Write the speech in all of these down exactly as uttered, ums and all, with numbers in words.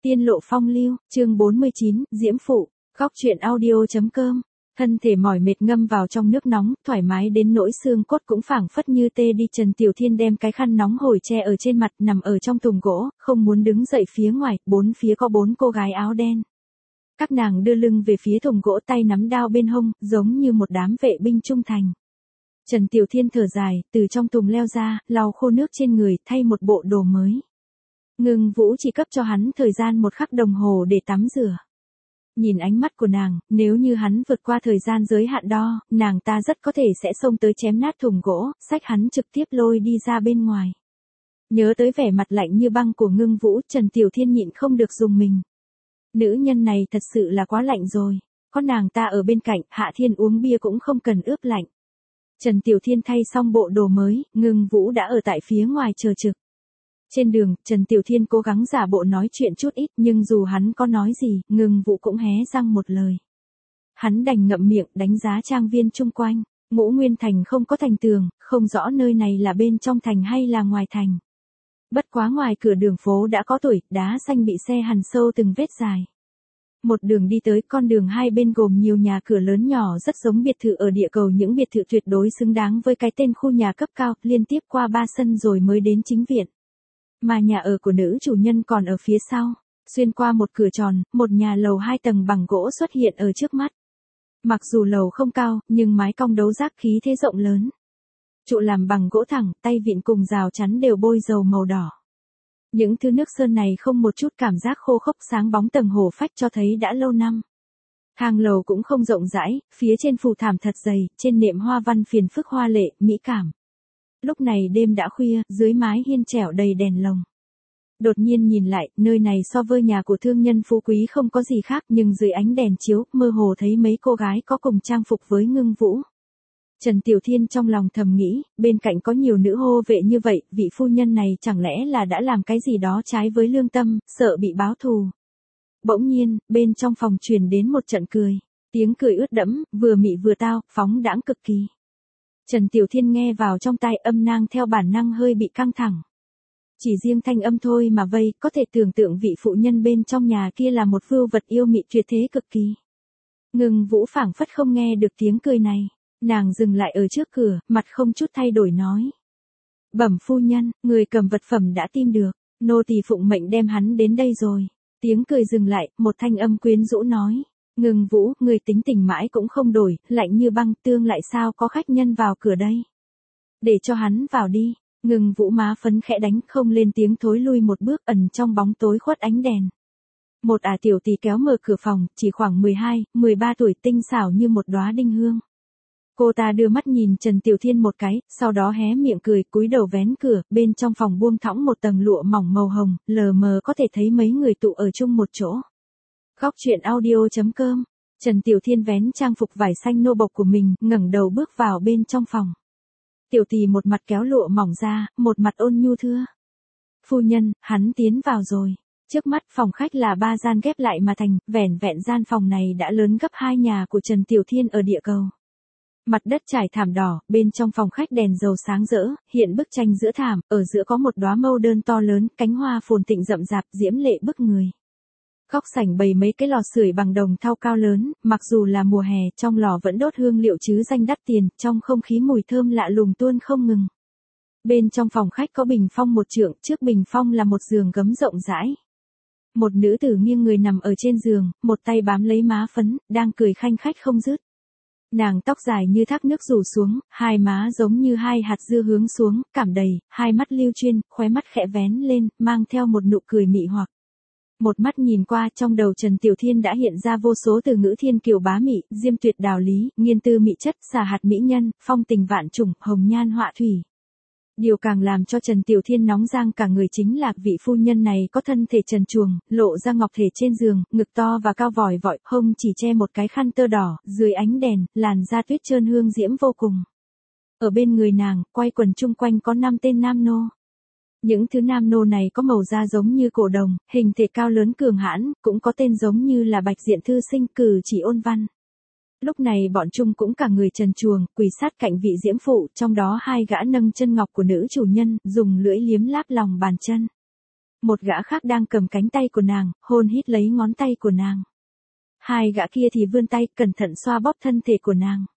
Tiên lộ phong lưu, chương bốn mươi chín, Diễm Phụ, góc truyện audio.com. Thân thể mỏi mệt ngâm vào trong nước nóng, thoải mái đến nỗi xương cốt cũng phảng phất như tê đi. Trần Tiểu Thiên đem cái khăn nóng hổi che ở trên mặt, nằm ở trong thùng gỗ, không muốn đứng dậy. Phía ngoài, bốn phía có bốn cô gái áo đen. Các nàng đưa lưng về phía thùng gỗ, tay nắm đao bên hông, giống như một đám vệ binh trung thành. Trần Tiểu Thiên thở dài, từ trong thùng leo ra, lau khô nước trên người, thay một bộ đồ mới. Ngưng Vũ chỉ cấp cho hắn thời gian một khắc đồng hồ để tắm rửa. Nhìn ánh mắt của nàng, nếu như hắn vượt qua thời gian giới hạn đo, nàng ta rất có thể sẽ xông tới chém nát thùng gỗ, xách hắn trực tiếp lôi đi ra bên ngoài. Nhớ tới vẻ mặt lạnh như băng của Ngưng Vũ, Trần Tiểu Thiên nhịn không được dùng mình. Nữ nhân này thật sự là quá lạnh rồi, có nàng ta ở bên cạnh, Hạ Thiên uống bia cũng không cần ướp lạnh. Trần Tiểu Thiên thay xong bộ đồ mới, Ngưng Vũ đã ở tại phía ngoài chờ trực. Trên đường, Trần Tiểu Thiên cố gắng giả bộ nói chuyện chút ít, nhưng dù hắn có nói gì, Ngưng Vũ cũng hé răng một lời. Hắn đành ngậm miệng đánh giá trang viên chung quanh. Ngũ Nguyên Thành không có thành tường, không rõ nơi này là bên trong thành hay là ngoài thành. Bất quá ngoài cửa đường phố đã có tuổi, đá xanh bị xe hằn sâu từng vết dài. Một đường đi tới, con đường hai bên gồm nhiều nhà cửa lớn nhỏ rất giống biệt thự ở địa cầu, những biệt thự tuyệt đối xứng đáng với cái tên khu nhà cấp cao, liên tiếp qua ba sân rồi mới đến chính viện. Mà nhà ở của nữ chủ nhân còn ở phía sau. Xuyên qua một cửa tròn, một nhà lầu hai tầng bằng gỗ xuất hiện ở trước mắt. Mặc dù lầu không cao, nhưng mái cong đấu giác khí thế rộng lớn. Trụ làm bằng gỗ thẳng, tay vịn cùng rào chắn đều bôi dầu màu đỏ. Những thứ nước sơn này không một chút cảm giác khô khốc, sáng bóng tầng hổ phách cho thấy đã lâu năm. Thang lầu cũng không rộng rãi, phía trên phù thảm thật dày, trên nệm hoa văn phiền phức hoa lệ, mỹ cảm. Lúc này đêm đã khuya, dưới mái hiên trẻo đầy đèn lồng. Đột nhiên nhìn lại, nơi này so với nhà của thương nhân phú quý không có gì khác, nhưng dưới ánh đèn chiếu, mơ hồ thấy mấy cô gái có cùng trang phục với Ngưng Vũ. Trần Tiểu Thiên trong lòng thầm nghĩ, bên cạnh có nhiều nữ hô vệ như vậy, vị phu nhân này chẳng lẽ là đã làm cái gì đó trái với lương tâm, sợ bị báo thù. Bỗng nhiên, bên trong phòng truyền đến một trận cười. Tiếng cười ướt đẫm, vừa mị vừa tao, phóng đãng cực kỳ. Trần Tiểu Thiên nghe vào trong tai, âm nang theo bản năng hơi bị căng thẳng. Chỉ riêng thanh âm thôi mà vây, có thể tưởng tượng vị phụ nhân bên trong nhà kia là một vưu vật yêu mị tuyệt thế cực kỳ. Ngưng Vũ phảng phất không nghe được tiếng cười này. Nàng dừng lại ở trước cửa, mặt không chút thay đổi nói. Bẩm phu nhân, người cầm vật phẩm đã tìm được, nô tỳ phụng mệnh đem hắn đến đây rồi. Tiếng cười dừng lại, một thanh âm quyến rũ nói. Ngưng Vũ, người tính tình mãi cũng không đổi, lạnh như băng, tương lại sao có khách nhân vào cửa đây. Để cho hắn vào đi. Ngưng Vũ má phấn khẽ đánh, không lên tiếng, thối lui một bước, ẩn trong bóng tối khuất ánh đèn. Một ả tiểu tỳ kéo mở cửa phòng, chỉ khoảng mười hai, mười ba tuổi, tinh xảo như một đóa đinh hương. Cô ta đưa mắt nhìn Trần Tiểu Thiên một cái, sau đó hé miệng cười, cúi đầu vén cửa, bên trong phòng buông thõng một tầng lụa mỏng màu hồng, lờ mờ có thể thấy mấy người tụ ở chung một chỗ. Góc truyện audio.com. Trần Tiểu Thiên vén trang phục vải xanh nô bộc của mình, ngẩng đầu bước vào bên trong phòng. Tiểu tỳ một mặt kéo lụa mỏng ra, một mặt ôn nhu thưa. Phu nhân, hắn tiến vào rồi. Trước mắt phòng khách là ba gian ghép lại mà thành, vẻn vẹn gian phòng này đã lớn gấp hai nhà của Trần Tiểu Thiên ở địa cầu. Mặt đất trải thảm đỏ, bên trong phòng khách đèn dầu sáng rỡ, hiện bức tranh giữa thảm, ở giữa có một đóa mâu đơn to lớn, cánh hoa phồn thịnh rậm rạp, diễm lệ bức người. Góc sảnh bày mấy cái lò sưởi bằng đồng thau cao lớn, mặc dù là mùa hè, trong lò vẫn đốt hương liệu chứ danh đắt tiền, trong không khí mùi thơm lạ lùng tuôn không ngừng. Bên trong phòng khách có bình phong một trượng, trước bình phong là một giường gấm rộng rãi. Một nữ tử nghiêng người nằm ở trên giường, một tay bám lấy má phấn, đang cười khanh khách không dứt. Nàng tóc dài như thác nước rủ xuống, hai má giống như hai hạt dưa hướng xuống, cảm đầy, hai mắt lưu chuyên, khóe mắt khẽ vén lên, mang theo một nụ cười mị hoặc. Một mắt nhìn qua, trong đầu Trần Tiểu Thiên đã hiện ra vô số từ ngữ thiên kiều bá mị, diêm tuyệt đào lý, nghiên tư mị chất, xà hạt mỹ nhân, phong tình vạn trùng, hồng nhan họa thủy. Điều càng làm cho Trần Tiểu Thiên nóng rang cả người chính là vị phu nhân này có thân thể trần truồng, lộ ra ngọc thể trên giường, ngực to và cao vòi vọi, hông chỉ che một cái khăn tơ đỏ, dưới ánh đèn, làn da tuyết trơn hương diễm vô cùng. Ở bên người nàng, quay quần chung quanh có năm tên nam nô. Những thứ nam nô này có màu da giống như cổ đồng, hình thể cao lớn cường hãn, cũng có tên giống như là bạch diện thư sinh, cử chỉ ôn văn. Lúc này bọn chung cũng cả người trần truồng, quỳ sát cạnh vị diễm phụ, trong đó hai gã nâng chân ngọc của nữ chủ nhân, dùng lưỡi liếm láp lòng bàn chân. một gã khác đang cầm cánh tay của nàng, hôn hít lấy ngón tay của nàng. Hai gã kia thì vươn tay, cẩn thận xoa bóp thân thể của nàng.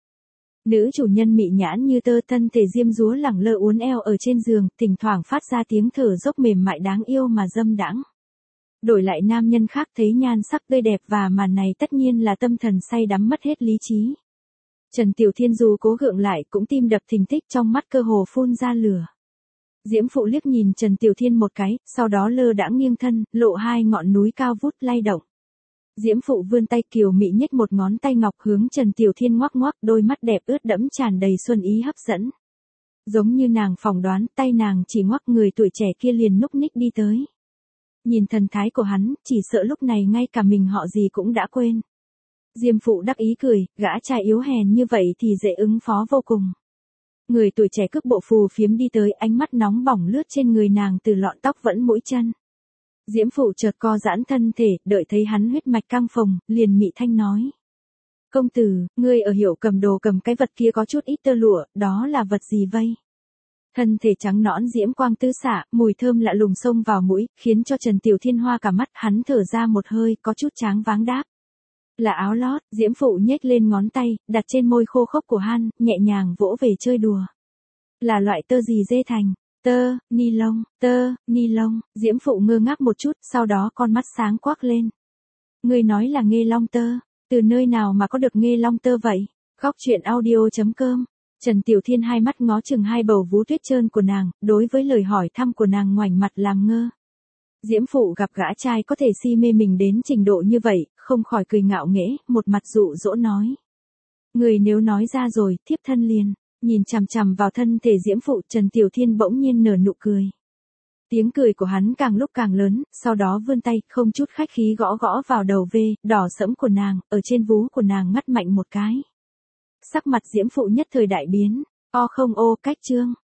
Nữ chủ nhân mị nhãn như tơ, thân thể diêm dúa lẳng lơ uốn eo ở trên giường, thỉnh thoảng phát ra tiếng thở dốc mềm mại đáng yêu mà dâm đãng. Đổi lại nam nhân khác thấy nhan sắc tươi đẹp và màn này tất nhiên là tâm thần say đắm mất hết lý trí. Trần Tiểu Thiên dù cố gượng lại cũng tim đập thình thịch, trong mắt cơ hồ phun ra lửa. Diễm Phụ liếc nhìn Trần Tiểu Thiên một cái, sau đó lơ đãng nghiêng thân, lộ hai ngọn núi cao vút lay động. Diễm Phụ vươn tay kiều mị nhếch một ngón tay ngọc hướng Trần Tiểu Thiên ngoắc ngoắc, đôi mắt đẹp ướt đẫm tràn đầy xuân ý hấp dẫn. Giống như nàng phỏng đoán, tay nàng chỉ ngoắc, người tuổi trẻ kia liền núc ních đi tới. Nhìn thần thái của hắn, chỉ sợ lúc này ngay cả mình họ gì cũng đã quên. Diêm Phụ đắc ý cười, gã trai yếu hèn như vậy thì dễ ứng phó vô cùng. Người tuổi trẻ cước bộ phù phiếm đi tới, ánh mắt nóng bỏng lướt trên người nàng từ lọn tóc vẫn mũi chân. Diễm Phụ chợt co giãn thân thể, đợi thấy hắn huyết mạch căng phồng, liền mị thanh nói. Công tử, ngươi ở Hiệu Cầm Đồ cầm cái vật kia có chút ít tơ lụa, đó là vật gì vây? Thân thể trắng nõn diễm quang tư xạ, mùi thơm lạ lùng xông vào mũi, khiến cho Trần Tiểu Thiên hoa cả mắt, hắn thở ra một hơi, có chút tráng váng đáp. Là áo lót. Diễm Phụ nhếch lên ngón tay, đặt trên môi khô khốc của hắn, nhẹ nhàng vỗ về chơi đùa. Là loại tơ gì dê thành? Tơ, ni lông, tơ, ni lông. Diễm Phụ ngơ ngác một chút, sau đó con mắt sáng quắc lên. Ngươi nói là nghê long tơ, từ nơi nào mà có được nghê long tơ vậy? Góc truyện audio chấm com. Trần Tiểu Thiên hai mắt ngó chừng hai bầu vú tuyết trơn của nàng, đối với lời hỏi thăm của nàng ngoảnh mặt làm ngơ. Diễm Phụ gặp gã trai có thể si mê mình đến trình độ như vậy, không khỏi cười ngạo nghễ, một mặt dụ dỗ nói. Người nếu nói ra rồi, thiếp thân liền. Nhìn chằm chằm vào thân thể Diễm Phụ, Trần Tiểu Thiên bỗng nhiên nở nụ cười. Tiếng cười của hắn càng lúc càng lớn, sau đó vươn tay, không chút khách khí gõ gõ vào đầu vê, đỏ sẫm của nàng, ở trên vú của nàng ngắt mạnh một cái. Sắc mặt Diễm Phụ nhất thời đại biến, o không ô, cách trương.